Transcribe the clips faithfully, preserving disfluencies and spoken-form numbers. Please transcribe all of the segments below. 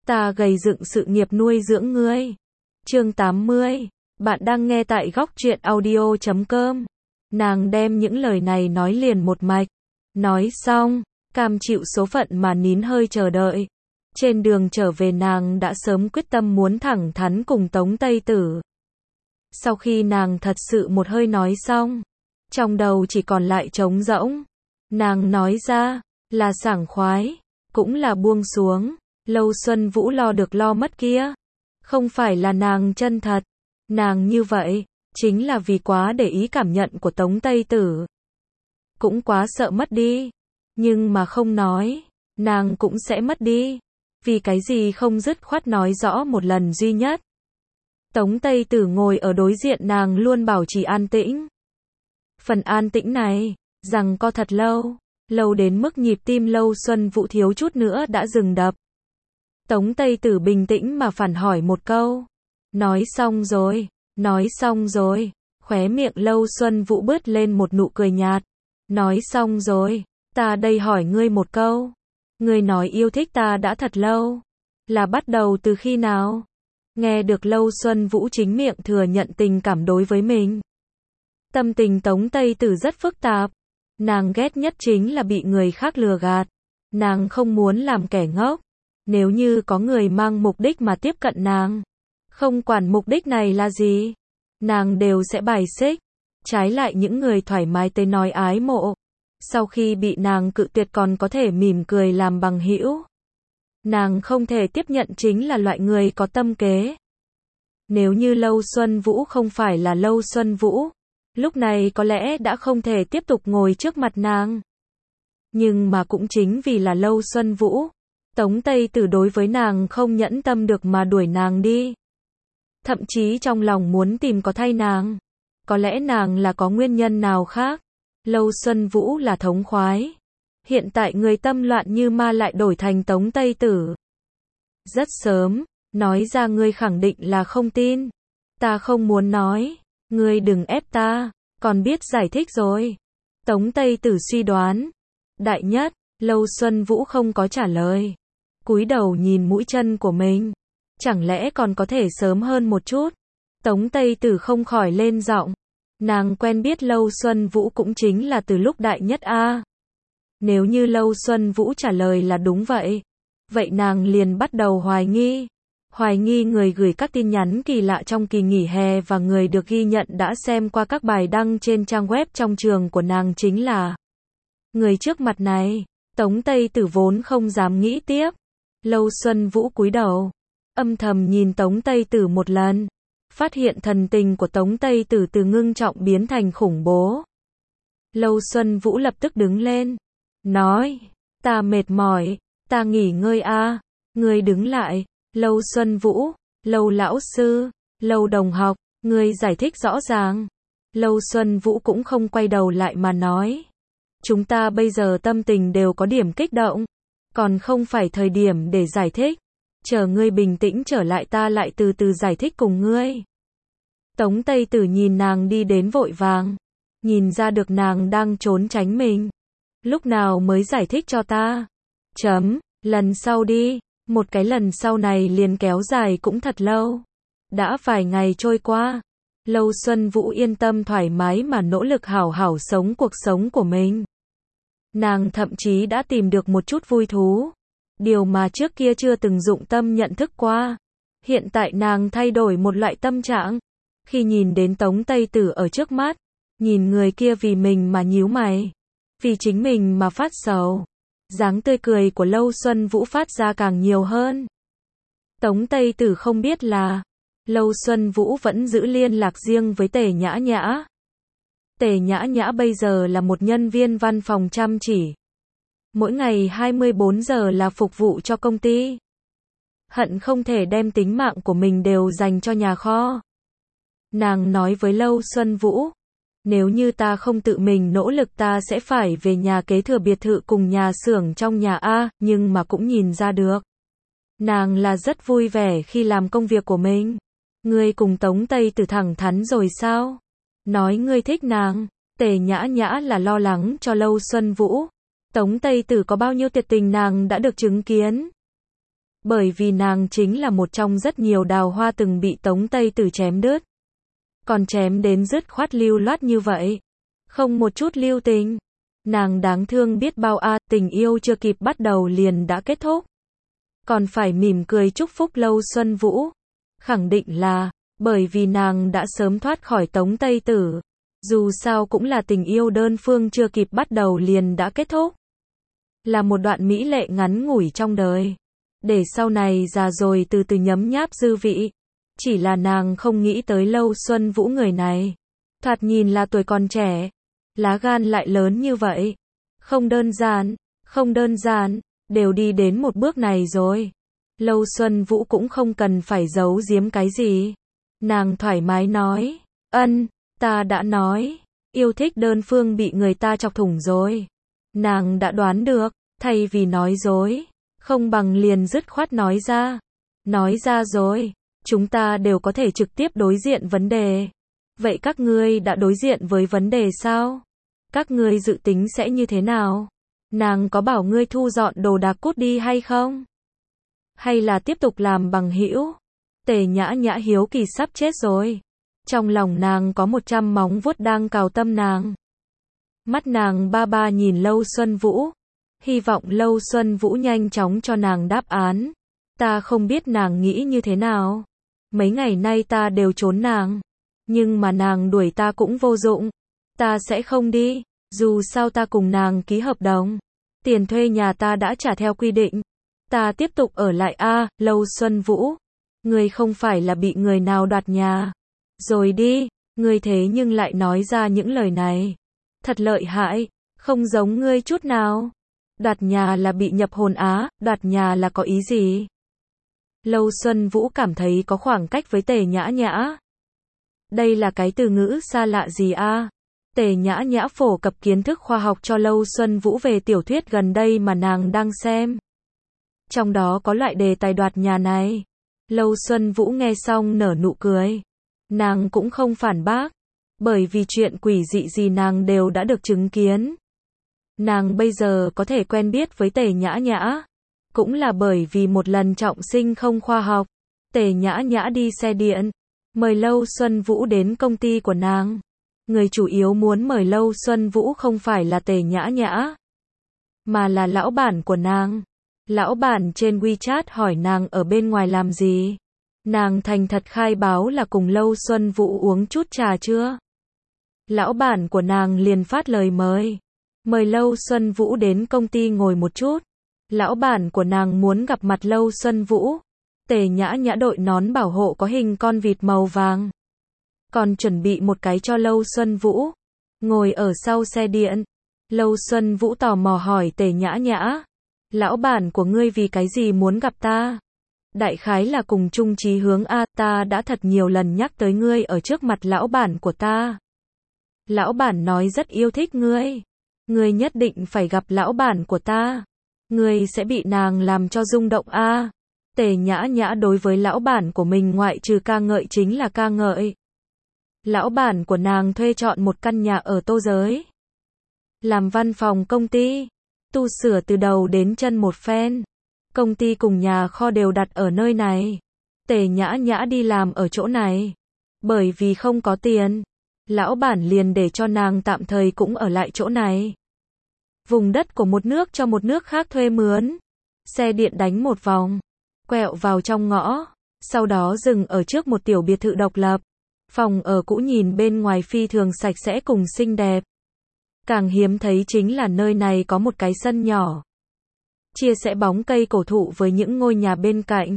ta gầy dựng sự nghiệp nuôi dưỡng ngươi. Chương tám mươi, bạn đang nghe tại góc truyện audio chấm com. Nàng đem những lời này nói liền một mạch. Nói xong, cam chịu số phận mà nín hơi chờ đợi. Trên đường trở về nàng đã sớm quyết tâm muốn thẳng thắn cùng Tống Tây Tử. Sau khi nàng thật sự một hơi nói xong, trong đầu chỉ còn lại trống rỗng. Nàng nói ra, là sảng khoái, cũng là buông xuống. Lâu Xuân Vũ lo được lo mất kia, không phải là nàng chân thật. Nàng như vậy, chính là vì quá để ý cảm nhận của Tống Tây Tử. Cũng quá sợ mất đi. Nhưng mà không nói, nàng cũng sẽ mất đi. Vì cái gì không dứt khoát nói rõ một lần duy nhất. Tống Tây Tử ngồi ở đối diện nàng luôn bảo trì an tĩnh. Phần an tĩnh này, rằng co thật lâu, lâu đến mức nhịp tim Lâu Xuân Vũ thiếu chút nữa đã dừng đập. Tống Tây Tử bình tĩnh mà phản hỏi một câu. Nói xong rồi, nói xong rồi, khóe miệng Lâu Xuân Vũ bứt lên một nụ cười nhạt. Nói xong rồi, ta đây hỏi ngươi một câu. Ngươi nói yêu thích ta đã thật lâu. Là bắt đầu từ khi nào? Nghe được Lâu Xuân Vũ chính miệng thừa nhận tình cảm đối với mình. Tâm tình Tống Tây Tử rất phức tạp. Nàng ghét nhất chính là bị người khác lừa gạt. Nàng không muốn làm kẻ ngốc. Nếu như có người mang mục đích mà tiếp cận nàng, không quản mục đích này là gì, nàng đều sẽ bài xích. Trái lại những người thoải mái tới nói ái mộ, sau khi bị nàng cự tuyệt còn có thể mỉm cười làm bằng hữu. Nàng không thể tiếp nhận chính là loại người có tâm kế. Nếu như Lâu Xuân Vũ không phải là Lâu Xuân Vũ, lúc này có lẽ đã không thể tiếp tục ngồi trước mặt nàng. Nhưng mà cũng chính vì là Lâu Xuân Vũ, Tống Tây Tử đối với nàng không nhẫn tâm được mà đuổi nàng đi. Thậm chí trong lòng muốn tìm có thay nàng. Có lẽ nàng là có nguyên nhân nào khác. Lâu Xuân Vũ là thống khoái. Hiện tại người tâm loạn như ma lại đổi thành Tống Tây Tử. Rất sớm, nói ra ngươi khẳng định là không tin. Ta không muốn nói, ngươi đừng ép ta, còn biết giải thích rồi. Tống Tây Tử suy đoán. Đại nhất, Lâu Xuân Vũ không có trả lời. Cúi đầu nhìn mũi chân của mình. Chẳng lẽ còn có thể sớm hơn một chút? Tống Tây Tử không khỏi lên giọng. Nàng quen biết Lâu Xuân Vũ cũng chính là từ lúc đại nhất a. Nếu như Lâu Xuân Vũ trả lời là đúng vậy, vậy nàng liền bắt đầu hoài nghi. Hoài nghi người gửi các tin nhắn kỳ lạ trong kỳ nghỉ hè và người được ghi nhận đã xem qua các bài đăng trên trang web trong trường của nàng chính là người trước mặt này. Tống Tây Tử vốn không dám nghĩ tiếp. Lâu Xuân Vũ cúi đầu, âm thầm nhìn Tống Tây Tử một lần, phát hiện thần tình của Tống Tây Tử từ ngưng trọng biến thành khủng bố. Lâu Xuân Vũ lập tức đứng lên, nói, ta mệt mỏi, ta nghỉ ngơi a. Ngươi đứng lại. Lâu Xuân Vũ, Lâu lão sư, Lâu đồng học, ngươi giải thích rõ ràng. Lâu Xuân Vũ cũng không quay đầu lại mà nói, chúng ta bây giờ tâm tình đều có điểm kích động, còn không phải thời điểm để giải thích. Chờ ngươi bình tĩnh trở lại ta lại từ từ giải thích cùng ngươi. Tống Tây Tử nhìn nàng đi đến vội vàng, nhìn ra được nàng đang trốn tránh mình. Lúc nào mới giải thích cho ta? Chấm, lần sau đi. Một cái lần sau này liền kéo dài cũng thật lâu. Đã vài ngày trôi qua, Lâu Xuân Vũ yên tâm thoải mái mà nỗ lực hảo hảo sống cuộc sống của mình. Nàng thậm chí đã tìm được một chút vui thú. Điều mà trước kia chưa từng dụng tâm nhận thức qua. Hiện tại nàng thay đổi một loại tâm trạng. Khi nhìn đến Tống Tây Tử ở trước mắt, nhìn người kia vì mình mà nhíu mày, vì chính mình mà phát sầu, dáng tươi cười của Lâu Xuân Vũ phát ra càng nhiều hơn. Tống Tây Tử không biết là, Lâu Xuân Vũ vẫn giữ liên lạc riêng với Tề Nhã Nhã. Tề Nhã Nhã bây giờ là một nhân viên văn phòng chăm chỉ. Mỗi ngày hai mươi bốn giờ là phục vụ cho công ty. Hận không thể đem tính mạng của mình đều dành cho nhà kho. Nàng nói với Lâu Xuân Vũ, nếu như ta không tự mình nỗ lực ta sẽ phải về nhà kế thừa biệt thự cùng nhà xưởng trong nhà A, nhưng mà cũng nhìn ra được. Nàng là rất vui vẻ khi làm công việc của mình. Ngươi cùng Tống Tây Tử thẳng thắn rồi sao? Nói ngươi thích nàng. Tề Nhã Nhã là lo lắng cho Lâu Xuân Vũ. Tống Tây Tử có bao nhiêu tuyệt tình nàng đã được chứng kiến. Bởi vì nàng chính là một trong rất nhiều đào hoa từng bị Tống Tây Tử chém đứt. Còn chém đến dứt khoát lưu loát như vậy. Không một chút lưu tình. Nàng đáng thương biết bao a, à, tình yêu chưa kịp bắt đầu liền đã kết thúc. Còn phải mỉm cười chúc phúc Lâu Xuân Vũ. Khẳng định là, bởi vì nàng đã sớm thoát khỏi Tống Tây Tử. Dù sao cũng là tình yêu đơn phương chưa kịp bắt đầu liền đã kết thúc. Là một đoạn mỹ lệ ngắn ngủi trong đời. Để sau này già rồi từ từ nhấm nháp dư vị. Chỉ là nàng không nghĩ tới Lâu Xuân Vũ người này. Thoạt nhìn là tuổi còn trẻ. Lá gan lại lớn như vậy. Không đơn giản, không đơn giản, đều đi đến một bước này rồi. Lâu Xuân Vũ cũng không cần phải giấu giếm cái gì. Nàng thoải mái nói, ân, ta đã nói, yêu thích đơn phương bị người ta chọc thủng rồi. Nàng đã đoán được, thay vì nói dối, không bằng liền dứt khoát nói ra. Nói ra rồi, chúng ta đều có thể trực tiếp đối diện vấn đề. Vậy các ngươi đã đối diện với vấn đề sao? Các ngươi dự tính sẽ như thế nào? Nàng có bảo ngươi thu dọn đồ đạc cút đi hay không? Hay là tiếp tục làm bằng hữu? Tề Nhã Nhã hiếu kỳ sắp chết rồi. Trong lòng nàng có một trăm móng vuốt đang cào tâm nàng. Mắt nàng ba ba nhìn Lâu Xuân Vũ. Hy vọng Lâu Xuân Vũ nhanh chóng cho nàng đáp án. Ta không biết nàng nghĩ như thế nào. Mấy ngày nay ta đều trốn nàng. Nhưng mà nàng đuổi ta cũng vô dụng. Ta sẽ không đi. Dù sao ta cùng nàng ký hợp đồng. Tiền thuê nhà ta đã trả theo quy định. Ta tiếp tục ở lại a, à, Lâu Xuân Vũ. Ngươi không phải là bị người nào đoạt nhà. Rồi đi, ngươi thế nhưng lại nói ra những lời này. Thật lợi hại, không giống ngươi chút nào. Đoạt nhà là bị nhập hồn á, đoạt nhà là có ý gì? Lâu Xuân Vũ cảm thấy có khoảng cách với Tề Nhã Nhã. Đây là cái từ ngữ xa lạ gì a? À? Tề Nhã Nhã phổ cập kiến thức khoa học cho Lâu Xuân Vũ về tiểu thuyết gần đây mà nàng đang xem. Trong đó có loại đề tài đoạt nhà này. Lâu Xuân Vũ nghe xong nở nụ cười. Nàng cũng không phản bác. Bởi vì chuyện quỷ dị gì nàng đều đã được chứng kiến. Nàng bây giờ có thể quen biết với Tề Nhã Nhã. Cũng là bởi vì một lần trọng sinh không khoa học. Tề Nhã Nhã đi xe điện. Mời Lâu Xuân Vũ đến công ty của nàng. Người chủ yếu muốn mời Lâu Xuân Vũ không phải là Tề Nhã Nhã. Mà là lão bản của nàng. Lão bản trên WeChat hỏi nàng ở bên ngoài làm gì. Nàng thành thật khai báo là cùng Lâu Xuân Vũ uống chút trà chưa. Lão bản của nàng liền phát lời mời. Mời Lâu Xuân Vũ đến công ty ngồi một chút. Lão bản của nàng muốn gặp mặt Lâu Xuân Vũ. Tề Nhã Nhã đội nón bảo hộ có hình con vịt màu vàng. Còn chuẩn bị một cái cho Lâu Xuân Vũ. Ngồi ở sau xe điện. Lâu Xuân Vũ tò mò hỏi Tề Nhã Nhã. Lão bản của ngươi vì cái gì muốn gặp ta? Đại khái là cùng chung chí hướng a, ta đã thật nhiều lần nhắc tới ngươi ở trước mặt lão bản của ta. Lão bản nói rất yêu thích ngươi. Ngươi nhất định phải gặp lão bản của ta. Ngươi sẽ bị nàng làm cho rung động a. Tề Nhã Nhã đối với lão bản của mình ngoại trừ ca ngợi chính là ca ngợi. Lão bản của nàng thuê chọn một căn nhà ở Tô Giới. Làm văn phòng công ty. Tu sửa từ đầu đến chân một phen. Công ty cùng nhà kho đều đặt ở nơi này. Tề Nhã Nhã đi làm ở chỗ này. Bởi vì không có tiền. Lão bản liền để cho nàng tạm thời cũng ở lại chỗ này. Vùng đất của một nước cho một nước khác thuê mướn. Xe điện đánh một vòng. Quẹo vào trong ngõ. Sau đó dừng ở trước một tiểu biệt thự độc lập. Phòng ở cũ nhìn bên ngoài phi thường sạch sẽ cùng xinh đẹp. Càng hiếm thấy chính là nơi này có một cái sân nhỏ. Chia sẻ bóng cây cổ thụ với những ngôi nhà bên cạnh.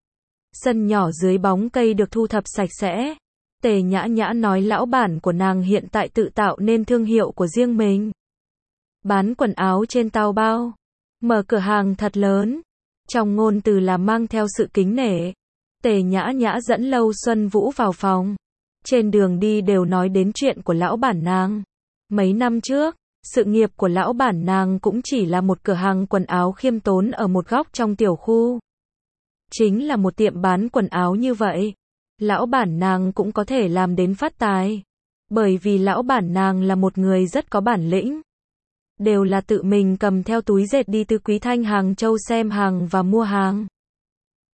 Sân nhỏ dưới bóng cây được thu thập sạch sẽ. Tề Nhã Nhã nói lão bản của nàng hiện tại tự tạo nên thương hiệu của riêng mình. Bán quần áo trên Taobao. Mở cửa hàng thật lớn. Trong ngôn từ là mang theo sự kính nể. Tề Nhã Nhã dẫn Lâu Xuân Vũ vào phòng. Trên đường đi đều nói đến chuyện của lão bản nàng. Mấy năm trước, sự nghiệp của lão bản nàng cũng chỉ là một cửa hàng quần áo khiêm tốn ở một góc trong tiểu khu. Chính là một tiệm bán quần áo như vậy. Lão bản nàng cũng có thể làm đến phát tài. Bởi vì lão bản nàng là một người rất có bản lĩnh. Đều là tự mình cầm theo túi dệt đi từ Quý Thanh Hàng Châu xem hàng và mua hàng.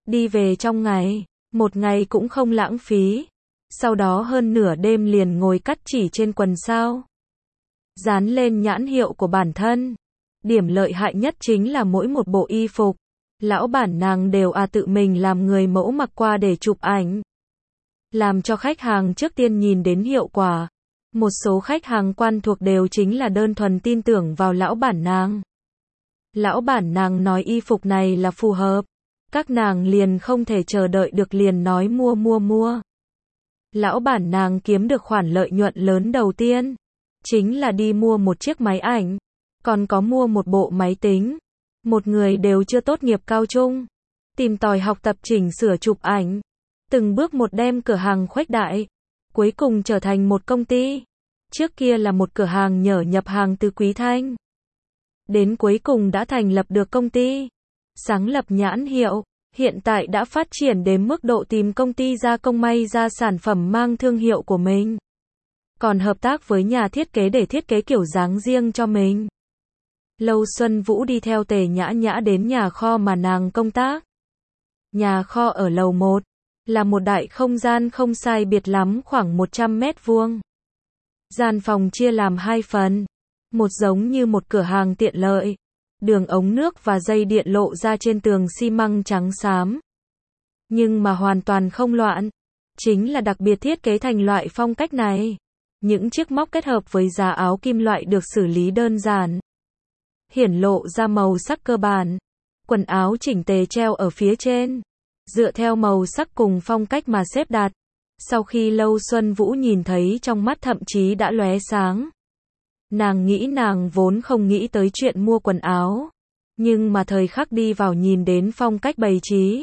đi về trong ngày, một ngày cũng không lãng phí. Sau đó hơn nửa đêm liền ngồi cắt chỉ trên quần sao. Dán lên nhãn hiệu của bản thân. Điểm lợi hại nhất chính là mỗi một bộ y phục, lão bản nàng đều à tự mình làm người mẫu mặc qua để chụp ảnh. Làm cho khách hàng trước tiên nhìn đến hiệu quả. Một số khách hàng quen thuộc đều chính là đơn thuần tin tưởng vào lão bản nàng. Lão bản nàng nói y phục này là phù hợp. Các nàng liền không thể chờ đợi được liền nói mua mua mua. Lão bản nàng kiếm được khoản lợi nhuận lớn đầu tiên. Chính là đi mua một chiếc máy ảnh. Còn có mua một bộ máy tính. Một người đều chưa tốt nghiệp cao trung. Tìm tòi học tập chỉnh sửa chụp ảnh. Từng bước một đem cửa hàng khuếch đại. Cuối cùng trở thành một công ty. Trước kia là một cửa hàng nhở nhập hàng từ Quý Thanh. Đến cuối cùng đã thành lập được công ty. Sáng lập nhãn hiệu. Hiện tại đã phát triển đến mức độ tìm công ty gia công may ra sản phẩm mang thương hiệu của mình. Còn hợp tác với nhà thiết kế để thiết kế kiểu dáng riêng cho mình. Lâu Xuân Vũ đi theo Tề Nhã Nhã đến nhà kho mà nàng công tác. Nhà kho ở lầu một, là một đại không gian không sai biệt lắm khoảng một trăm mét vuông. Gian phòng chia làm hai phần, một giống như một cửa hàng tiện lợi. Đường ống nước và dây điện lộ ra trên tường xi măng trắng xám. Nhưng mà hoàn toàn không loạn. Chính là đặc biệt thiết kế thành loại phong cách này. Những chiếc móc kết hợp với giá áo kim loại được xử lý đơn giản. Hiển lộ ra màu sắc cơ bản. Quần áo chỉnh tề treo ở phía trên. Dựa theo màu sắc cùng phong cách mà xếp đặt. Sau khi Lâu Xuân Vũ nhìn thấy trong mắt thậm chí đã lóe sáng. Nàng nghĩ nàng vốn không nghĩ tới chuyện mua quần áo. Nhưng mà thời khắc đi vào nhìn đến phong cách bày trí.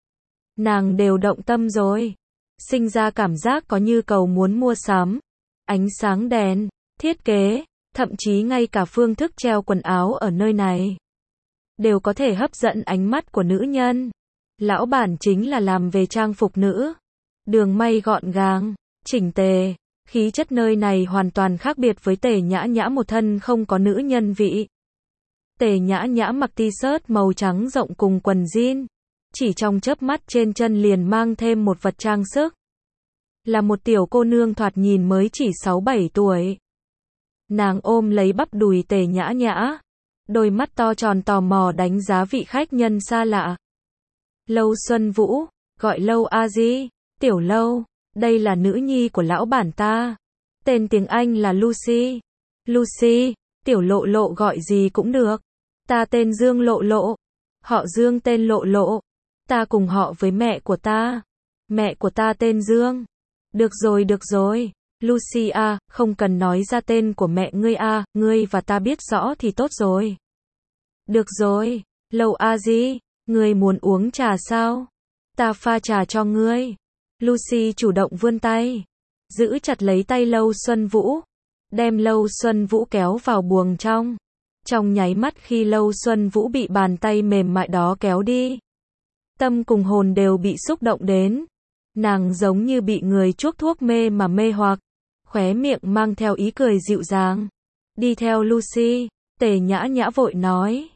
Nàng đều động tâm rồi. Sinh ra cảm giác có nhu cầu muốn mua sắm. Ánh sáng đèn, thiết kế, thậm chí ngay cả phương thức treo quần áo ở nơi này. Đều có thể hấp dẫn ánh mắt của nữ nhân. Lão bản chính là làm về trang phục nữ. Đường may gọn gàng, chỉnh tề. Khí chất nơi này hoàn toàn khác biệt với Tề Nhã Nhã một thân không có nữ nhân vị. Tề Nhã Nhã mặc t-shirt màu trắng rộng cùng quần jean. Chỉ trong chớp mắt trên chân liền mang thêm một vật trang sức. Là một tiểu cô nương thoạt nhìn mới chỉ sáu bảy tuổi. Nàng ôm lấy bắp đùi Tề Nhã Nhã. Đôi mắt to tròn tò mò đánh giá vị khách nhân xa lạ. Lâu Xuân Vũ, gọi Lâu a di, tiểu Lâu. Đây là nữ nhi của lão bản ta. Tên tiếng Anh là Lucy. Lucy, tiểu Lộ Lộ gọi gì cũng được. Ta tên Dương Lộ Lộ. Họ Dương tên Lộ Lộ. Ta cùng họ với mẹ của ta. Mẹ của ta tên Dương. Được rồi được rồi. Lucy à, không cần nói ra tên của mẹ ngươi à, ngươi và ta biết rõ thì tốt rồi. Được rồi, Lâu a di, ngươi muốn uống trà sao? Ta pha trà cho ngươi. Lucy chủ động vươn tay, giữ chặt lấy tay Lâu Xuân Vũ, đem Lâu Xuân Vũ kéo vào buồng trong. Trong nháy mắt khi Lâu Xuân Vũ bị bàn tay mềm mại đó kéo đi, tâm cùng hồn đều bị xúc động đến. Nàng giống như bị người chuốc thuốc mê mà mê hoặc, khóe miệng mang theo ý cười dịu dàng. Đi theo Lucy, Tề Nhã Nhã vội nói.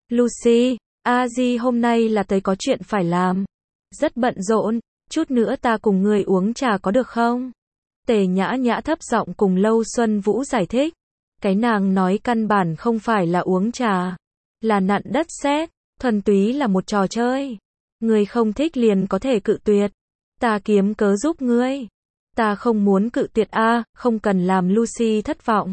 Lucy, a di hôm nay là tới có chuyện phải làm. Rất bận rộn. Chút nữa ta cùng người uống trà có được không? Tề Nhã Nhã thấp giọng cùng Lâu Xuân Vũ giải thích. Cái nàng nói căn bản không phải là uống trà. Là nặn đất sét. Thuần túy là một trò chơi. Người không thích liền có thể cự tuyệt. Ta kiếm cớ giúp ngươi. Ta không muốn cự tuyệt a, à, không cần làm Lucy thất vọng.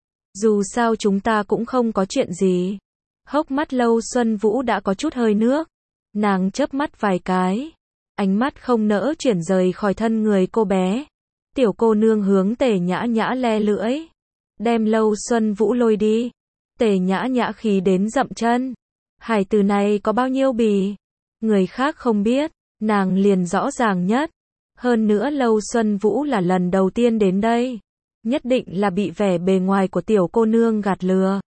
Dù sao chúng ta cũng không có chuyện gì. Hốc mắt Lâu Xuân Vũ đã có chút hơi nước. Nàng chớp mắt vài cái. Ánh mắt không nỡ chuyển rời khỏi thân người cô bé. Tiểu cô nương hướng Tề Nhã Nhã le lưỡi. Đem Lâu Xuân Vũ lôi đi. Tề Nhã Nhã khí đến dậm chân. Hải từ này có bao nhiêu bì? Người khác không biết. Nàng liền rõ ràng nhất. Hơn nữa Lâu Xuân Vũ là lần đầu tiên đến đây. Nhất định là bị vẻ bề ngoài của tiểu cô nương gạt lừa.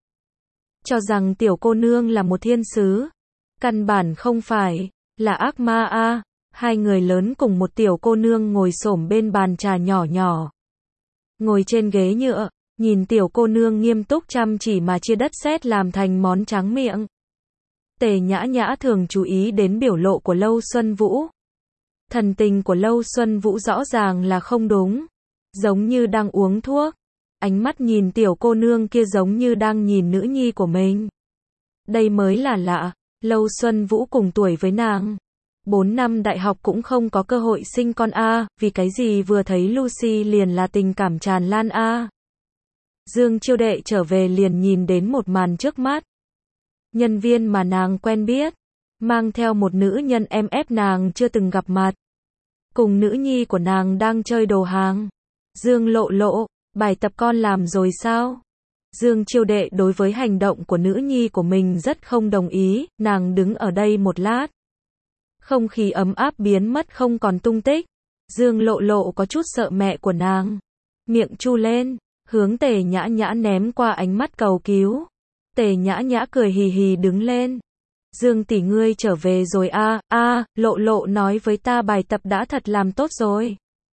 Cho rằng tiểu cô nương là một thiên sứ. Căn bản không phải. Là ác ma a. À. Hai người lớn cùng một tiểu cô nương ngồi xổm bên bàn trà nhỏ nhỏ. Ngồi trên ghế nhựa, nhìn tiểu cô nương nghiêm túc chăm chỉ mà chia đất sét làm thành món tráng miệng. Tề Nhã Nhã thường chú ý đến biểu lộ của Lâu Xuân Vũ. Thần tình của Lâu Xuân Vũ rõ ràng là không đúng, giống như đang uống thuốc. Ánh mắt nhìn tiểu cô nương kia giống như đang nhìn nữ nhi của mình. Đây mới là lạ, Lâu Xuân Vũ cùng tuổi với nàng. Bốn năm đại học cũng không có cơ hội sinh con a, vì cái gì vừa thấy Lucy liền là tình cảm tràn lan a. Dương Chiêu Đệ trở về liền nhìn đến một màn trước mắt. Nhân viên mà nàng quen biết, mang theo một nữ nhân em ép nàng chưa từng gặp mặt. Cùng nữ nhi của nàng đang chơi đồ hàng. Dương Lộ Lộ, bài tập con làm rồi sao? Dương Chiêu Đệ đối với hành động của nữ nhi của mình rất không đồng ý, nàng đứng ở đây một lát. Không khí ấm áp biến mất không còn tung tích. Dương Lộ Lộ có chút sợ mẹ của nàng. Miệng chu lên, hướng Tề Nhã Nhã ném qua ánh mắt cầu cứu. Tề Nhã Nhã cười hì hì đứng lên. Dương tỷ ngươi trở về rồi a, a, Lộ Lộ nói với ta bài tập đã thật làm tốt rồi.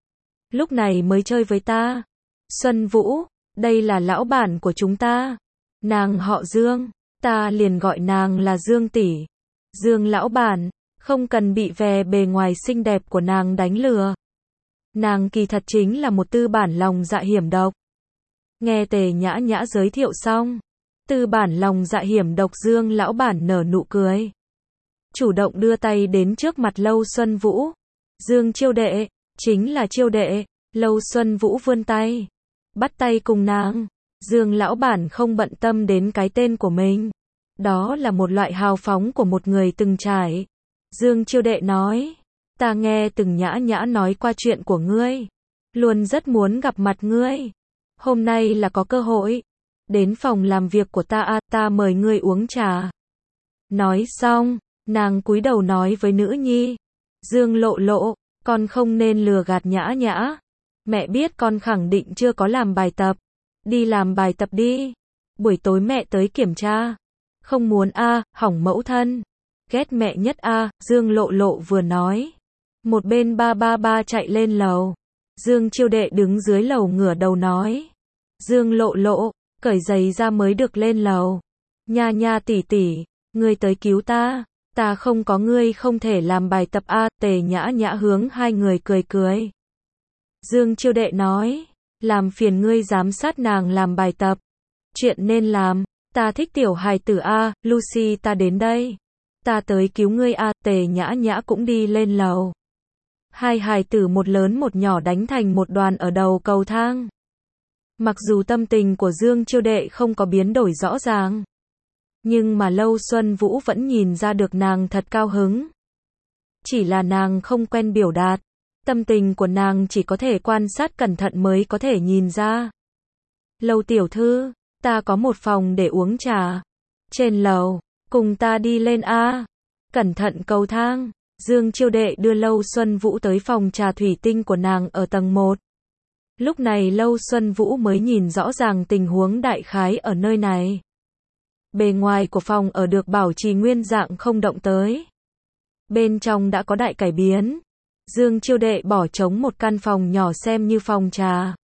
Lúc này mới chơi với ta. Xuân Vũ, đây là lão bản của chúng ta. Nàng họ Dương, ta liền gọi nàng là Dương tỷ. Dương lão bản, không cần bị vẻ bề ngoài xinh đẹp của nàng đánh lừa. Nàng kỳ thật chính là một tư bản lòng dạ hiểm độc. Nghe Tề Nhã Nhã giới thiệu xong, tư bản lòng dạ hiểm độc Dương lão bản nở nụ cười. Chủ động đưa tay đến trước mặt Lâu Xuân Vũ. Dương Chiêu Đệ, chính là Chiêu Đệ. Lâu Xuân Vũ vươn tay, bắt tay cùng nàng. Dương lão bản không bận tâm đến cái tên của mình. Đó là một loại hào phóng của một người từng trải. Dương Chiêu Đệ nói, ta nghe từng Nhã Nhã nói qua chuyện của ngươi. Luôn rất muốn gặp mặt ngươi. Hôm nay là có cơ hội. Đến phòng làm việc của ta a, ta mời ngươi uống trà. Nói xong, nàng cúi đầu nói với nữ nhi. Dương Lộ Lộ, con không nên lừa gạt Nhã Nhã. Mẹ biết con khẳng định chưa có làm bài tập. Đi làm bài tập đi. Buổi tối mẹ tới kiểm tra. Không muốn a, hỏng mẫu thân. Ghét mẹ nhất a, Dương Lộ Lộ vừa nói. Một bên ba ba ba chạy lên lầu. Dương Chiêu Đệ đứng dưới lầu ngửa đầu nói. Dương Lộ Lộ, cởi giày ra mới được lên lầu. Nha nha tỷ tỷ, ngươi tới cứu ta. Ta không có ngươi không thể làm bài tập a. Tề Nhã Nhã hướng hai người cười cười. Dương Chiêu Đệ nói, làm phiền ngươi giám sát nàng làm bài tập. Chuyện nên làm, ta thích tiểu hài tử a, Lucy ta đến đây. Ta tới cứu ngươi a. Tề Nhã Nhã cũng đi lên lầu. Hai hài tử một lớn một nhỏ đánh thành một đoàn ở đầu cầu thang. Mặc dù tâm tình của Dương Chiêu Đệ không có biến đổi rõ ràng, nhưng mà Lâu Xuân Vũ vẫn nhìn ra được nàng thật cao hứng. Chỉ là nàng không quen biểu đạt. Tâm tình của nàng chỉ có thể quan sát cẩn thận mới có thể nhìn ra. Lâu tiểu thư, ta có một phòng để uống trà. Trên lầu, cùng ta đi lên a. Cẩn thận cầu thang. Dương Chiêu Đệ đưa Lâu Xuân Vũ tới phòng trà thủy tinh của nàng ở tầng một. Lúc này Lâu Xuân Vũ mới nhìn rõ ràng tình huống đại khái ở nơi này. Bề ngoài của phòng ở được bảo trì nguyên dạng không động tới. Bên trong đã có đại cải biến. Dương Chiêu Đệ bỏ trống một căn phòng nhỏ xem như phòng trà.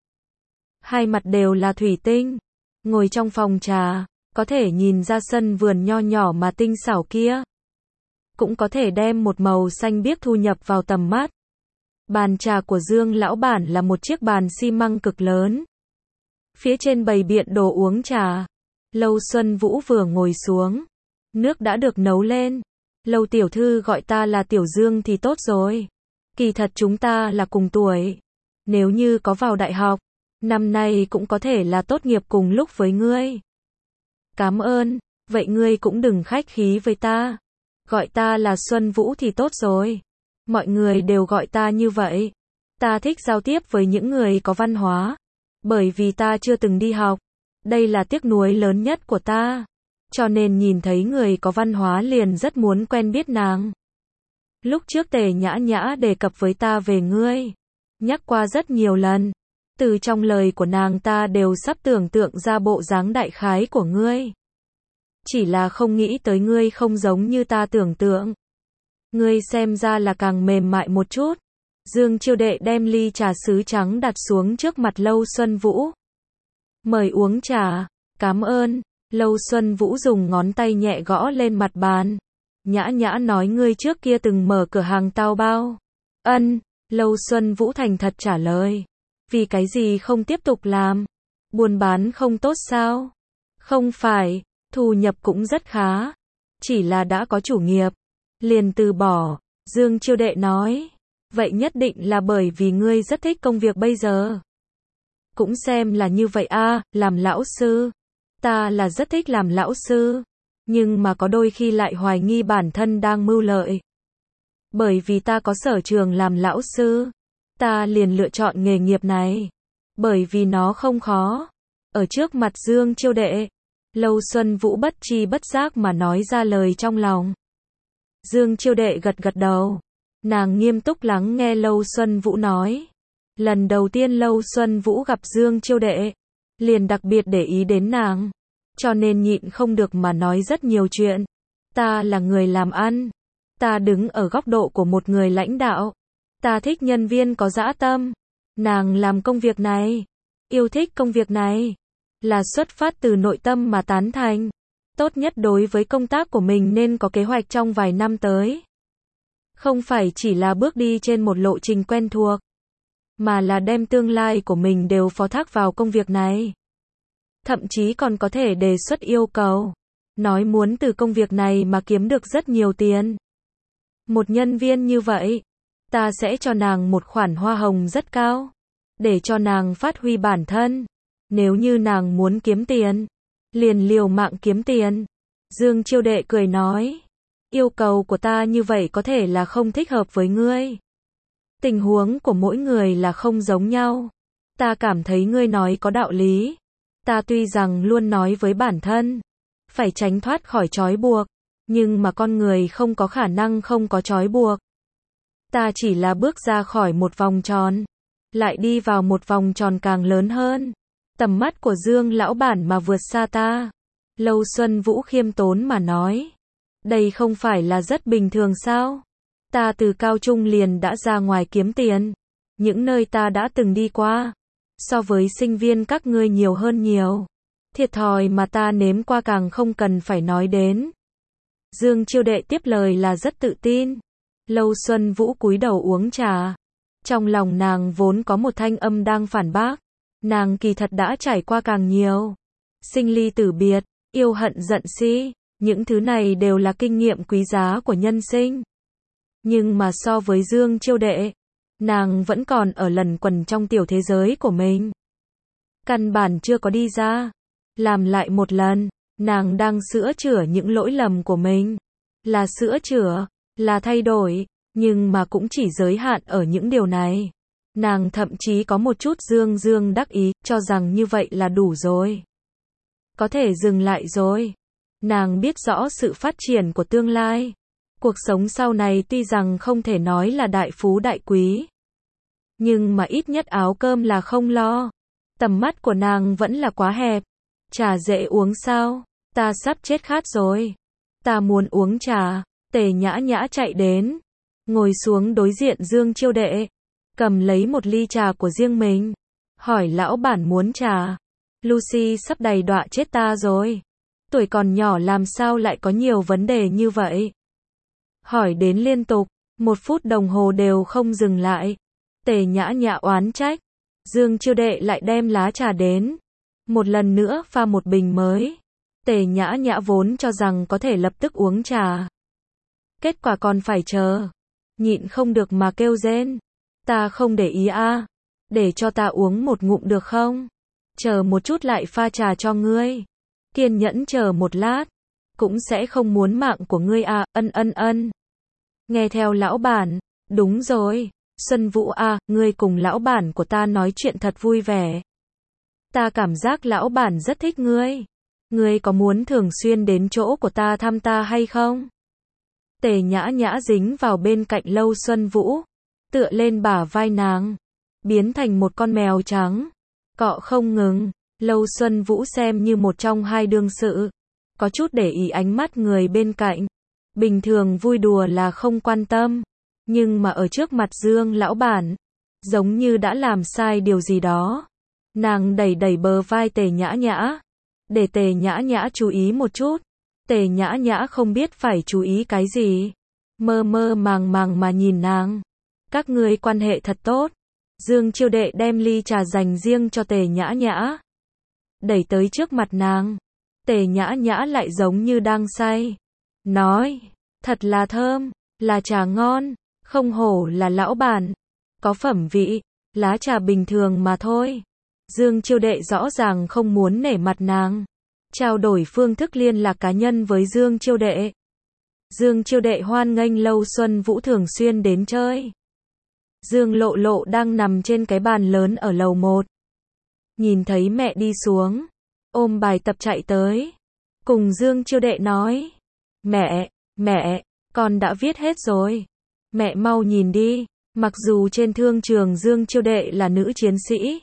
Hai mặt đều là thủy tinh. Ngồi trong phòng trà, có thể nhìn ra sân vườn nho nhỏ mà tinh xảo kia. Cũng có thể đem một màu xanh biếc thu nhập vào tầm mắt. Bàn trà của Dương lão bản là một chiếc bàn xi măng cực lớn. Phía trên bày biện đồ uống trà. Lâu Xuân Vũ vừa ngồi xuống, nước đã được nấu lên. Lâu tiểu thư gọi ta là Tiểu Dương thì tốt rồi. Kỳ thật chúng ta là cùng tuổi. Nếu như có vào đại học, năm nay cũng có thể là tốt nghiệp cùng lúc với ngươi. Cảm ơn, vậy ngươi cũng đừng khách khí với ta. Gọi ta là Xuân Vũ thì tốt rồi. Mọi người đều gọi ta như vậy. Ta thích giao tiếp với những người có văn hóa. Bởi vì ta chưa từng đi học. Đây là tiếc nuối lớn nhất của ta. Cho nên nhìn thấy người có văn hóa liền rất muốn quen biết nàng. Lúc trước Tề Nhã Nhã đề cập với ta về ngươi. Nhắc qua rất nhiều lần. Từ trong lời của nàng ta đều sắp tưởng tượng ra bộ dáng đại khái của ngươi. Chỉ là không nghĩ tới ngươi không giống như ta tưởng tượng. Ngươi xem ra là càng mềm mại một chút. Dương Chiêu Đệ đem ly trà sứ trắng đặt xuống trước mặt Lâu Xuân Vũ. Mời uống trà. Cảm ơn. Lâu Xuân Vũ dùng ngón tay nhẹ gõ lên mặt bàn. Nhã Nhã nói ngươi trước kia từng mở cửa hàng tao bao. Ân, Lâu Xuân Vũ thành thật trả lời. Vì cái gì không tiếp tục làm? Buôn bán không tốt sao? Không phải, thu nhập cũng rất khá. Chỉ là đã có chủ nghiệp. Liền từ bỏ, Dương Chiêu Đệ nói. Vậy nhất định là bởi vì ngươi rất thích công việc bây giờ. Cũng xem là như vậy a, làm lão sư. Ta là rất thích làm lão sư. Nhưng mà có đôi khi lại hoài nghi bản thân đang mưu lợi. Bởi vì ta có sở trường làm lão sư. Ta liền lựa chọn nghề nghiệp này. Bởi vì nó không khó. Ở trước mặt Dương Chiêu Đệ, Lâu Xuân Vũ bất tri bất giác mà nói ra lời trong lòng. Dương Chiêu Đệ gật gật đầu. Nàng nghiêm túc lắng nghe Lâu Xuân Vũ nói. Lần đầu tiên Lâu Xuân Vũ gặp Dương Chiêu Đệ, liền đặc biệt để ý đến nàng. Cho nên nhịn không được mà nói rất nhiều chuyện. Ta là người làm ăn. Ta đứng ở góc độ của một người lãnh đạo. Ta thích nhân viên có dã tâm. Nàng làm công việc này, yêu thích công việc này, là xuất phát từ nội tâm mà tán thành. Tốt nhất đối với công tác của mình nên có kế hoạch trong vài năm tới. Không phải chỉ là bước đi trên một lộ trình quen thuộc, mà là đem tương lai của mình đều phó thác vào công việc này. Thậm chí còn có thể đề xuất yêu cầu, nói muốn từ công việc này mà kiếm được rất nhiều tiền. Một nhân viên như vậy, ta sẽ cho nàng một khoản hoa hồng rất cao, để cho nàng phát huy bản thân. Nếu như nàng muốn kiếm tiền, liền liều mạng kiếm tiền. Dương Chiêu Đệ cười nói, yêu cầu của ta như vậy có thể là không thích hợp với ngươi. Tình huống của mỗi người là không giống nhau. Ta cảm thấy ngươi nói có đạo lý. Ta tuy rằng luôn nói với bản thân, phải tránh thoát khỏi trói buộc, nhưng mà con người không có khả năng không có trói buộc. Ta chỉ là bước ra khỏi một vòng tròn, lại đi vào một vòng tròn càng lớn hơn. Tầm mắt của Dương lão bản mà vượt xa ta. Lâu Xuân Vũ khiêm tốn mà nói. Đây không phải là rất bình thường sao? Ta từ cao trung liền đã ra ngoài kiếm tiền. Những nơi ta đã từng đi qua, so với sinh viên các ngươi nhiều hơn nhiều. Thiệt thòi mà ta nếm qua càng không cần phải nói đến. Dương Chiêu Đệ tiếp lời là rất tự tin. Lâu Xuân Vũ cúi đầu uống trà. Trong lòng nàng vốn có một thanh âm đang phản bác. Nàng kỳ thật đã trải qua càng nhiều. Sinh ly tử biệt, yêu hận giận si, những thứ này đều là kinh nghiệm quý giá của nhân sinh. Nhưng mà so với Dương Chiêu Đệ, nàng vẫn còn ở lẩn quẩn trong tiểu thế giới của mình. Căn bản chưa có đi ra. Làm lại một lần, nàng đang sửa chữa những lỗi lầm của mình. Là sửa chữa, là thay đổi, nhưng mà cũng chỉ giới hạn ở những điều này. Nàng thậm chí có một chút dương dương đắc ý, cho rằng như vậy là đủ rồi. Có thể dừng lại rồi. Nàng biết rõ sự phát triển của tương lai. Cuộc sống sau này tuy rằng không thể nói là đại phú đại quý, nhưng mà ít nhất áo cơm là không lo. Tầm mắt của nàng vẫn là quá hẹp. Trà dễ uống sao? Ta sắp chết khát rồi. Ta muốn uống trà. Tề Nhã Nhã chạy đến, ngồi xuống đối diện Dương Chiêu Đệ, cầm lấy một ly trà của riêng mình, hỏi lão bản muốn trà. Lucy sắp đầy đọa chết ta rồi. Tuổi còn nhỏ làm sao lại có nhiều vấn đề như vậy? Hỏi đến liên tục, một phút đồng hồ đều không dừng lại. Tề Nhã Nhã oán trách. Dương Chiêu Đệ lại đem lá trà đến, một lần nữa pha một bình mới. Tề Nhã Nhã vốn cho rằng có thể lập tức uống trà. Kết quả còn phải chờ. Nhịn không được mà kêu rên. Ta không để ý a, để cho ta uống một ngụm được không? Chờ một chút lại pha trà cho ngươi. Kiên nhẫn chờ một lát, cũng sẽ không muốn mạng của ngươi a, ân ân ân. Nghe theo lão bản, đúng rồi, Xuân Vũ a, ngươi cùng lão bản của ta nói chuyện thật vui vẻ. Ta cảm giác lão bản rất thích ngươi. Ngươi có muốn thường xuyên đến chỗ của ta thăm ta hay không? Tề Nhã Nhã dính vào bên cạnh Lâu Xuân Vũ, tựa lên bả vai nàng, biến thành một con mèo trắng, cọ không ngừng. Lâu Xuân Vũ xem như một trong hai đương sự, có chút để ý ánh mắt người bên cạnh. Bình thường vui đùa là không quan tâm, nhưng mà ở trước mặt Dương lão bản, giống như đã làm sai điều gì đó. Nàng đẩy đẩy bờ vai Tề Nhã Nhã, để Tề Nhã Nhã chú ý một chút. Tề Nhã Nhã không biết phải chú ý cái gì. Mơ mơ màng màng mà nhìn nàng. Các ngươi quan hệ thật tốt. Dương Chiêu Đệ đem ly trà dành riêng cho Tề Nhã Nhã. Đẩy tới trước mặt nàng. Tề Nhã Nhã lại giống như đang say. Nói, thật là thơm, là trà ngon, không hổ là lão bản. Có phẩm vị, lá trà bình thường mà thôi. Dương Chiêu Đệ rõ ràng không muốn nể mặt nàng. Trao đổi phương thức liên lạc cá nhân với Dương Chiêu Đệ. Dương Chiêu Đệ hoan nghênh Lâu Xuân Vũ thường xuyên đến chơi. Dương Lộ Lộ đang nằm trên cái bàn lớn ở lầu một. Nhìn thấy mẹ đi xuống, ôm bài tập chạy tới. Cùng Dương Chiêu Đệ nói. Mẹ, mẹ, con đã viết hết rồi. Mẹ mau nhìn đi. Mặc dù trên thương trường Dương Chiêu Đệ là nữ chiến sĩ,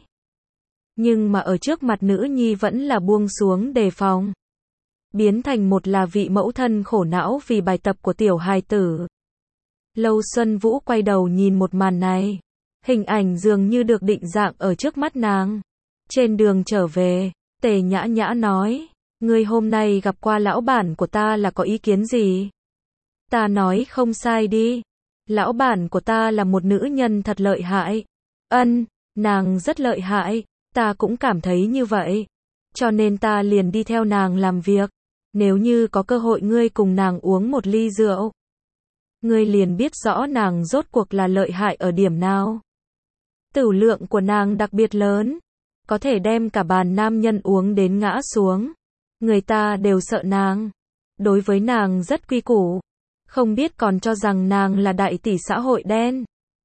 nhưng mà ở trước mặt nữ nhi vẫn là buông xuống đề phòng. Biến thành một là vị mẫu thân khổ não vì bài tập của tiểu hài tử. Lâu Xuân Vũ quay đầu nhìn một màn này. Hình ảnh dường như được định dạng ở trước mắt nàng. Trên đường trở về, Tề Nhã Nhã nói. Ngươi hôm nay gặp qua lão bản của ta là có ý kiến gì? Ta nói không sai đi. Lão bản của ta là một nữ nhân thật lợi hại. Ân, nàng rất lợi hại. Ta cũng cảm thấy như vậy. Cho nên ta liền đi theo nàng làm việc. Nếu như có cơ hội ngươi cùng nàng uống một ly rượu, ngươi liền biết rõ nàng rốt cuộc là lợi hại ở điểm nào. Tửu lượng của nàng đặc biệt lớn. Có thể đem cả bàn nam nhân uống đến ngã xuống. Người ta đều sợ nàng. Đối với nàng rất quy củ. Không biết còn cho rằng nàng là đại tỷ xã hội đen.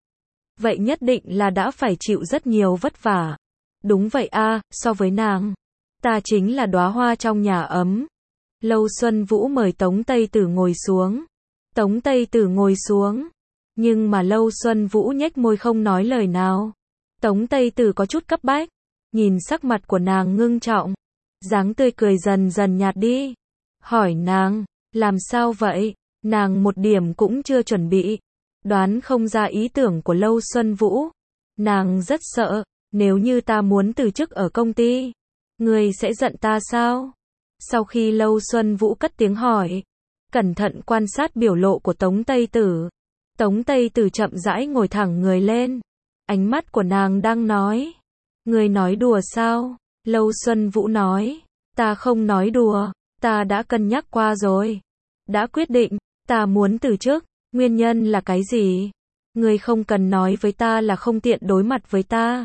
Vậy nhất định là đã phải chịu rất nhiều vất vả. Đúng vậy a, so với nàng, ta chính là đóa hoa trong nhà ấm. Lâu Xuân Vũ mời Tống Tây Tử ngồi xuống. Tống Tây Tử ngồi xuống. Nhưng mà Lâu Xuân Vũ nhếch môi không nói lời nào. Tống Tây Tử có chút cấp bách. Nhìn sắc mặt của nàng ngưng trọng. Dáng tươi cười dần dần nhạt đi. Hỏi nàng, làm sao vậy? Nàng một điểm cũng chưa chuẩn bị. Đoán không ra ý tưởng của Lâu Xuân Vũ. Nàng rất sợ. Nếu như ta muốn từ chức ở công ty, ngươi sẽ giận ta sao? Sau khi Lâu Xuân Vũ cất tiếng hỏi, cẩn thận quan sát biểu lộ của Tống Tây Tử. Tống Tây Tử chậm rãi ngồi thẳng người lên. Ánh mắt của nàng đang nói. Ngươi nói đùa sao? Lâu Xuân Vũ nói. Ta không nói đùa. Ta đã cân nhắc qua rồi. Đã quyết định. Ta muốn từ chức. Nguyên nhân là cái gì? Ngươi không cần nói với ta là không tiện đối mặt với ta.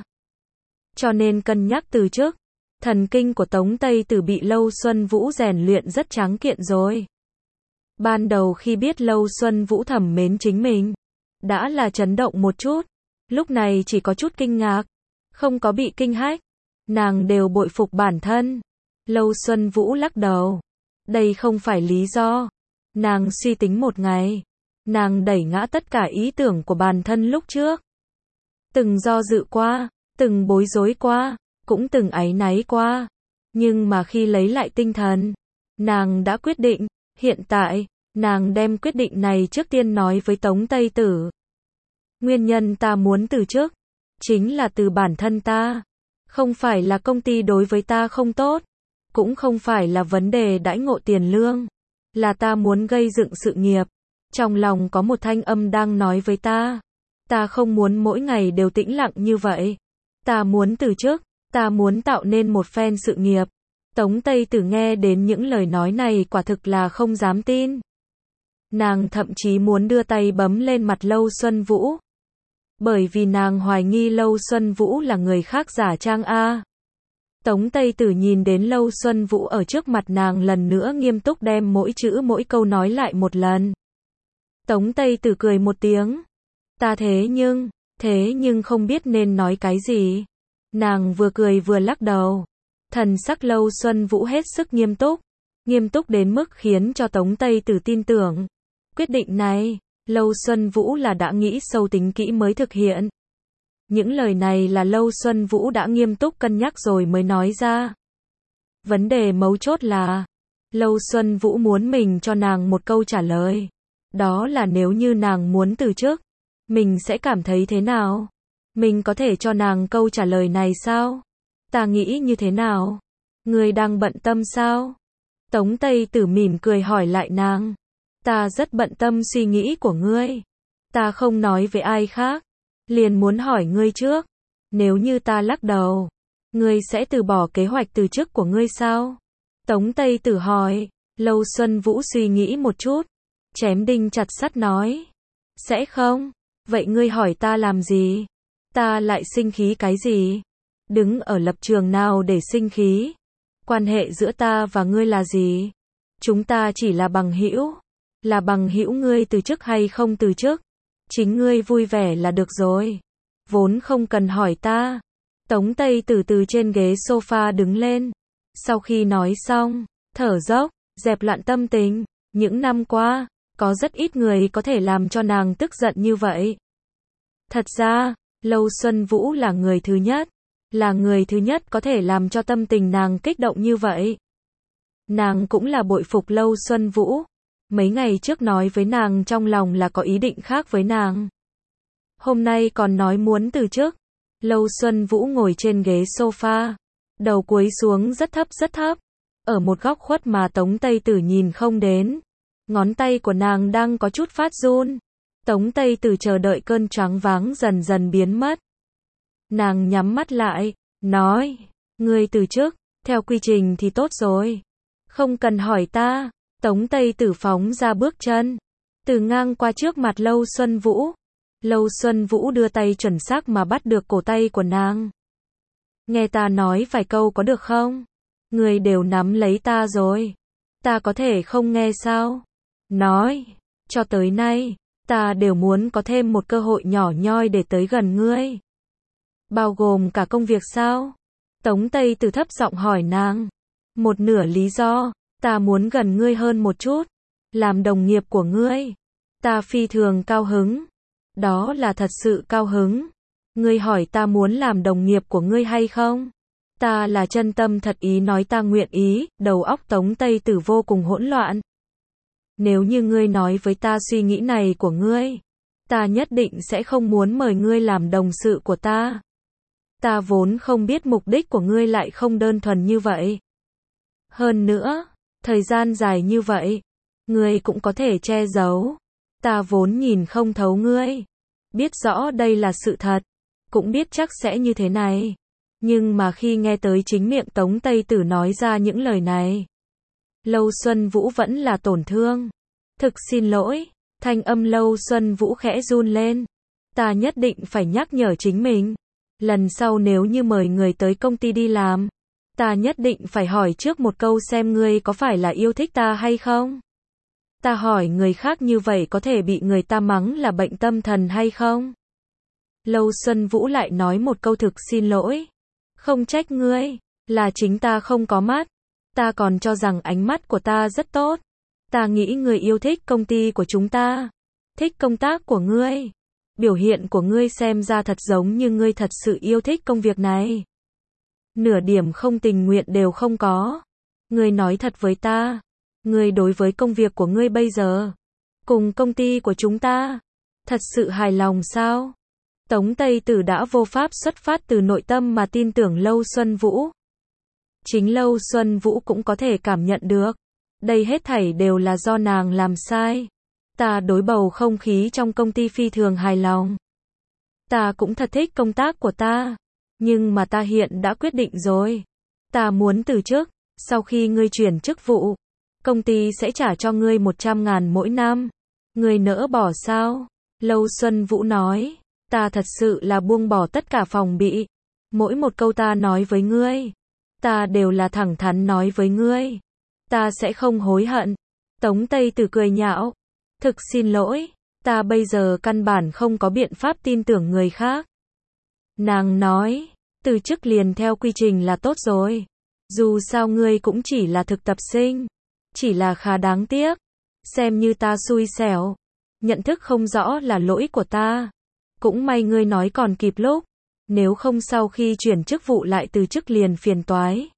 Cho nên cân nhắc từ chức. Thần kinh của Tống Tây Tử bị Lâu Xuân Vũ rèn luyện rất tráng kiện rồi. Ban đầu khi biết Lâu Xuân Vũ thầm mến chính mình, đã là chấn động một chút. Lúc này chỉ có chút kinh ngạc. Không có bị kinh hách. Nàng đều bội phục bản thân. Lâu Xuân Vũ lắc đầu. Đây không phải lý do. Nàng suy tính một ngày. Nàng đẩy ngã tất cả ý tưởng của bản thân lúc trước. Từng do dự qua. Từng bối rối qua, cũng từng áy náy qua. Nhưng mà khi lấy lại tinh thần, nàng đã quyết định. Hiện tại, nàng đem quyết định này trước tiên nói với Tống Tây Tử. Nguyên nhân ta muốn từ chức, chính là từ bản thân ta. Không phải là công ty đối với ta không tốt, cũng không phải là vấn đề đãi ngộ tiền lương. Là ta muốn gây dựng sự nghiệp. Trong lòng có một thanh âm đang nói với ta. Ta không muốn mỗi ngày đều tĩnh lặng như vậy. Ta muốn từ chức, ta muốn tạo nên một phen sự nghiệp. Tống Tây Tử nghe đến những lời nói này quả thực là không dám tin. Nàng thậm chí muốn đưa tay bấm lên mặt Lâu Xuân Vũ. Bởi vì nàng hoài nghi Lâu Xuân Vũ là người khác giả trang a. Tống Tây Tử nhìn đến Lâu Xuân Vũ ở trước mặt nàng lần nữa nghiêm túc đem mỗi chữ mỗi câu nói lại một lần. Tống Tây Tử cười một tiếng. Ta thế nhưng, thế nhưng không biết nên nói cái gì. Nàng vừa cười vừa lắc đầu. Thần sắc Lâu Xuân Vũ hết sức nghiêm túc. Nghiêm túc đến mức khiến cho Tống Tây Tử tin tưởng. Quyết định này, Lâu Xuân Vũ là đã nghĩ sâu tính kỹ mới thực hiện. Những lời này là Lâu Xuân Vũ đã nghiêm túc cân nhắc rồi mới nói ra. Vấn đề mấu chốt là, Lâu Xuân Vũ muốn mình cho nàng một câu trả lời. Đó là nếu như nàng muốn từ chức, mình sẽ cảm thấy thế nào? Mình có thể cho nàng câu trả lời này sao? Ta nghĩ như thế nào? Ngươi đang bận tâm sao? Tống Tây Tử mỉm cười hỏi lại nàng. Ta rất bận tâm suy nghĩ của ngươi. Ta không nói với ai khác. Liền muốn hỏi ngươi trước. Nếu như ta lắc đầu, ngươi sẽ từ bỏ kế hoạch từ chức của ngươi sao? Tống Tây Tử hỏi. Lâu Xuân Vũ suy nghĩ một chút. Chém đinh chặt sắt nói. Sẽ không. Vậy ngươi hỏi ta làm gì? Ta lại sinh khí cái gì? Đứng ở lập trường nào để sinh khí? Quan hệ giữa ta và ngươi là gì? Chúng ta chỉ là bằng hữu. Là bằng hữu, ngươi từ chức hay không từ chức? Chính ngươi vui vẻ là được rồi. Vốn không cần hỏi ta. Tống Tây Tử từ trên ghế sofa đứng lên. Sau khi nói xong, thở dốc, dẹp loạn tâm tình. Những năm qua, có rất ít người có thể làm cho nàng tức giận như vậy. Thật ra, Lâu Xuân Vũ là người thứ nhất. Là người thứ nhất có thể làm cho tâm tình nàng kích động như vậy. Nàng cũng là bội phục Lâu Xuân Vũ. Mấy ngày trước nói với nàng trong lòng là có ý định khác với nàng. Hôm nay còn nói muốn từ chức. Lâu Xuân Vũ ngồi trên ghế sofa. Đầu cúi xuống rất thấp rất thấp. Ở một góc khuất mà Tống Tây Tử nhìn không đến. Ngón tay của nàng đang có chút phát run. Tống Tây Tử chờ đợi cơn choáng váng dần dần biến mất. Nàng nhắm mắt lại, nói, ngươi từ chức, theo quy trình thì tốt rồi. Không cần hỏi ta. Tống Tây Tử phóng ra bước chân, từ ngang qua trước mặt Lâu Xuân Vũ. Lâu Xuân Vũ đưa tay chuẩn xác mà bắt được cổ tay của nàng. Nghe ta nói vài câu có được không? Ngươi đều nắm lấy ta rồi. Ta có thể không nghe sao? Nói, cho tới nay, ta đều muốn có thêm một cơ hội nhỏ nhoi để tới gần ngươi. Bao gồm cả công việc sao? Tống Tây Tử thấp giọng hỏi nàng. Một nửa lý do, ta muốn gần ngươi hơn một chút. Làm đồng nghiệp của ngươi. Ta phi thường cao hứng. Đó là thật sự cao hứng. Ngươi hỏi ta muốn làm đồng nghiệp của ngươi hay không? Ta là chân tâm thật ý nói ta nguyện ý. Đầu óc Tống Tây Tử vô cùng hỗn loạn. Nếu như ngươi nói với ta suy nghĩ này của ngươi, ta nhất định sẽ không muốn mời ngươi làm đồng sự của ta. Ta vốn không biết mục đích của ngươi lại không đơn thuần như vậy. Hơn nữa, thời gian dài như vậy, ngươi cũng có thể che giấu. Ta vốn nhìn không thấu ngươi. Biết rõ đây là sự thật. Cũng biết chắc sẽ như thế này. Nhưng mà khi nghe tới chính miệng Tống Tây Tử nói ra những lời này, Lâu Xuân Vũ vẫn là tổn thương. Thực xin lỗi. Thanh âm Lâu Xuân Vũ khẽ run lên. Ta nhất định phải nhắc nhở chính mình. Lần sau nếu như mời người tới công ty đi làm, ta nhất định phải hỏi trước một câu xem ngươi có phải là yêu thích ta hay không. Ta hỏi người khác như vậy có thể bị người ta mắng là bệnh tâm thần hay không? Lâu Xuân Vũ lại nói một câu thực xin lỗi. Không trách ngươi, là chính ta không có mắt. Ta còn cho rằng ánh mắt của ta rất tốt. Ta nghĩ người yêu thích công ty của chúng ta. Thích công tác của ngươi. Biểu hiện của ngươi xem ra thật giống như ngươi thật sự yêu thích công việc này. Nửa điểm không tình nguyện đều không có. Ngươi nói thật với ta. Ngươi đối với công việc của ngươi bây giờ, cùng công ty của chúng ta, thật sự hài lòng sao? Tống Tây Tử đã vô pháp xuất phát từ nội tâm mà tin tưởng Lâu Xuân Vũ. Chính Lâu Xuân Vũ cũng có thể cảm nhận được. Đây hết thảy đều là do nàng làm sai. Ta đối bầu không khí trong công ty phi thường hài lòng. Ta cũng thật thích công tác của ta. Nhưng mà ta hiện đã quyết định rồi. Ta muốn từ chức. Sau khi ngươi chuyển chức vụ, công ty sẽ trả cho ngươi một trăm ngàn mỗi năm. Ngươi nỡ bỏ sao? Lâu Xuân Vũ nói. Ta thật sự là buông bỏ tất cả phòng bị. Mỗi một câu ta nói với ngươi, ta đều là thẳng thắn nói với ngươi. Ta sẽ không hối hận. Tống Tây Tử cười nhạo. Thực xin lỗi, ta bây giờ căn bản không có biện pháp tin tưởng người khác. Nàng nói, từ chức liền theo quy trình là tốt rồi. Dù sao ngươi cũng chỉ là thực tập sinh. Chỉ là khá đáng tiếc. Xem như ta xui xẻo. Nhận thức không rõ là lỗi của ta. Cũng may ngươi nói còn kịp lúc. Nếu không sau khi chuyển chức vụ lại từ chức liền phiền toái.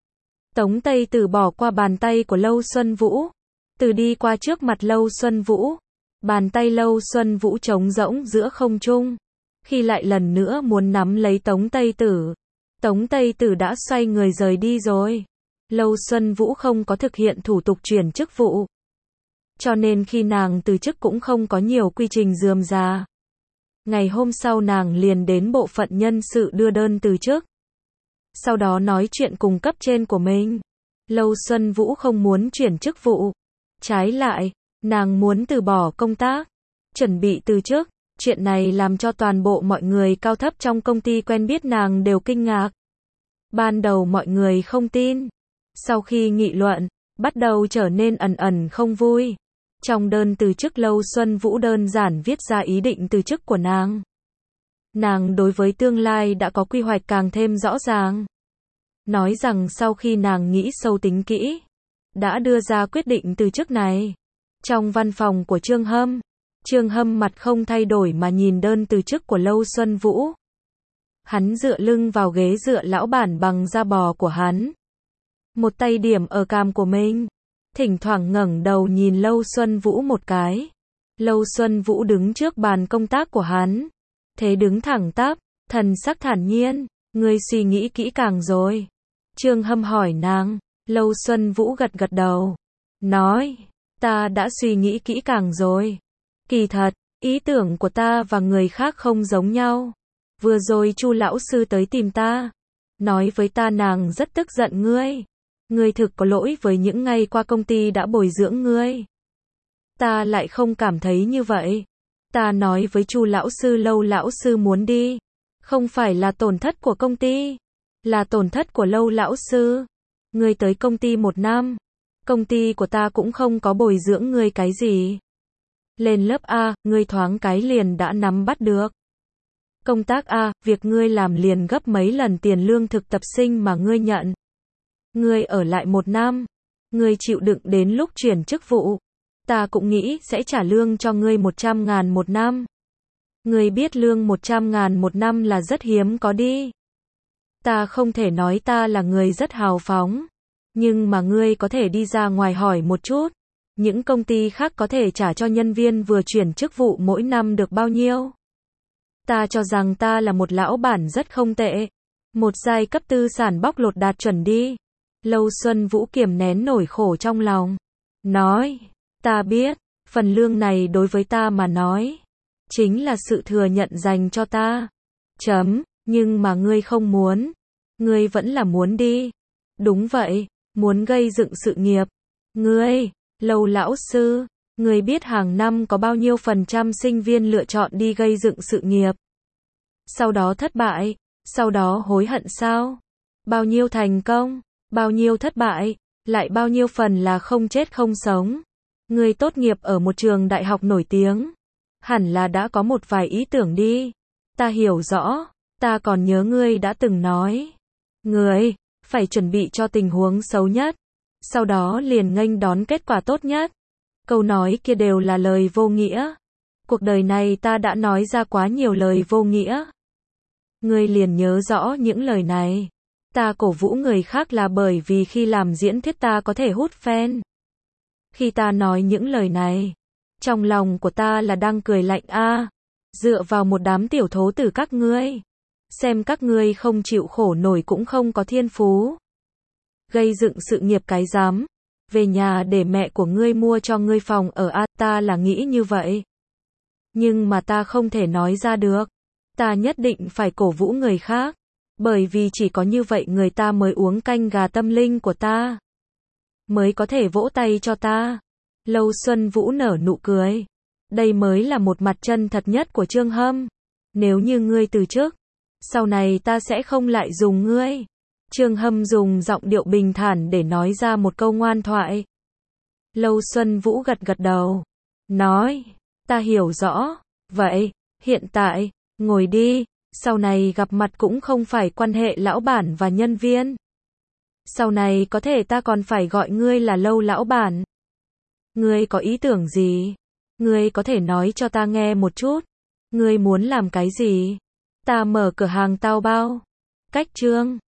Tống Tây Tử bỏ qua bàn tay của Lâu Xuân Vũ. Từ đi qua trước mặt Lâu Xuân Vũ. Bàn tay Lâu Xuân Vũ trống rỗng giữa không trung. Khi lại lần nữa muốn nắm lấy Tống Tây Tử, Tống Tây Tử đã xoay người rời đi rồi. Lâu Xuân Vũ không có thực hiện thủ tục chuyển chức vụ. Cho nên khi nàng từ chức cũng không có nhiều quy trình rườm rà. Ngày hôm sau nàng liền đến bộ phận nhân sự đưa đơn từ chức. Sau đó nói chuyện cùng cấp trên của mình. Lâu Xuân Vũ không muốn chuyển chức vụ. Trái lại, nàng muốn từ bỏ công tác, chuẩn bị từ chức. Chuyện này làm cho toàn bộ mọi người cao thấp trong công ty quen biết nàng đều kinh ngạc. Ban đầu mọi người không tin. Sau khi nghị luận, bắt đầu trở nên ẩn ẩn không vui. Trong đơn từ chức Lâu Xuân Vũ đơn giản viết ra ý định từ chức của nàng. Nàng đối với tương lai đã có quy hoạch càng thêm rõ ràng. Nói rằng sau khi nàng nghĩ sâu tính kỹ, đã đưa ra quyết định từ chức này. Trong văn phòng của Trương Hâm, Trương Hâm mặt không thay đổi mà nhìn đơn từ chức của Lâu Xuân Vũ. Hắn dựa lưng vào ghế dựa lão bản bằng da bò của hắn. Một tay điểm ở cằm của mình. Thỉnh thoảng ngẩng đầu nhìn Lâu Xuân Vũ một cái. Lâu Xuân Vũ đứng trước bàn công tác của hắn. Thế đứng thẳng tắp, thần sắc thản nhiên. Ngươi suy nghĩ kỹ càng rồi. Trương Hâm hỏi nàng. Lâu Xuân Vũ gật gật đầu. Nói, ta đã suy nghĩ kỹ càng rồi. Kỳ thật, ý tưởng của ta và người khác không giống nhau. Vừa rồi Chu lão sư tới tìm ta. Nói với ta nàng rất tức giận ngươi. Ngươi thực có lỗi với những ngày qua công ty đã bồi dưỡng ngươi. Ta lại không cảm thấy như vậy. Ta nói với Chu lão sư Lâu lão sư muốn đi. Không phải là tổn thất của công ty. Là tổn thất của Lâu lão sư. Ngươi tới công ty một năm. Công ty của ta cũng không có bồi dưỡng ngươi cái gì. Lên lớp A, ngươi thoáng cái liền đã nắm bắt được. Công tác A, việc ngươi làm liền gấp mấy lần tiền lương thực tập sinh mà ngươi nhận. Ngươi ở lại một năm. Ngươi chịu đựng đến lúc chuyển chức vụ. Ta cũng nghĩ sẽ trả lương cho ngươi một trăm ngàn một năm. Ngươi biết lương một trăm ngàn một năm là rất hiếm có đi. Ta không thể nói ta là người rất hào phóng. Nhưng mà ngươi có thể đi ra ngoài hỏi một chút. Những công ty khác có thể trả cho nhân viên vừa chuyển chức vụ mỗi năm được bao nhiêu? Ta cho rằng ta là một lão bản rất không tệ. Một giai cấp tư sản bóc lột đạt chuẩn đi. Lâu Xuân Vũ kiềm nén nỗi khổ trong lòng. Nói, ta biết, phần lương này đối với ta mà nói. Chính là sự thừa nhận dành cho ta. Chấm, nhưng mà ngươi không muốn. Ngươi vẫn là muốn đi. Đúng vậy, muốn gây dựng sự nghiệp. Ngươi, Lâu lão sư, ngươi biết hàng năm có bao nhiêu phần trăm sinh viên lựa chọn đi gây dựng sự nghiệp. Sau đó thất bại, sau đó hối hận sao? Bao nhiêu thành công, bao nhiêu thất bại, lại bao nhiêu phần là không chết không sống. Ngươi tốt nghiệp ở một trường đại học nổi tiếng. Hẳn là đã có một vài ý tưởng đi. Ta hiểu rõ, ta còn nhớ ngươi đã từng nói. Ngươi, phải chuẩn bị cho tình huống xấu nhất. Sau đó liền nghênh đón kết quả tốt nhất. Câu nói kia đều là lời vô nghĩa. Cuộc đời này ta đã nói ra quá nhiều lời vô nghĩa. Ngươi liền nhớ rõ những lời này. Ta cổ vũ người khác là bởi vì khi làm diễn thuyết ta có thể hút fan. Khi ta nói những lời này, trong lòng của ta là đang cười lạnh a, dựa vào một đám tiểu thố tử các ngươi. Xem các ngươi không chịu khổ nổi cũng không có thiên phú. Gây dựng sự nghiệp cái dám. Về nhà để mẹ của ngươi mua cho ngươi phòng ở a, ta là nghĩ như vậy. Nhưng mà ta không thể nói ra được. Ta nhất định phải cổ vũ người khác. Bởi vì chỉ có như vậy người ta mới uống canh gà tâm linh của ta. Mới có thể vỗ tay cho ta. Lâu Xuân Vũ nở nụ cười. Đây mới là một mặt chân thật nhất của Trương Hâm. Nếu như ngươi từ chức, sau này ta sẽ không lại dùng ngươi. Trương Hâm dùng giọng điệu bình thản để nói ra một câu ngoan thoại. Lâu Xuân Vũ gật gật đầu. Nói, ta hiểu rõ. Vậy, hiện tại, ngồi đi. Sau này gặp mặt cũng không phải quan hệ lão bản và nhân viên. Sau này có thể ta còn phải gọi ngươi là Lâu lão bản. Ngươi có ý tưởng gì? Ngươi có thể nói cho ta nghe một chút. Ngươi muốn làm cái gì? Ta mở cửa hàng tao bao. Cách Trương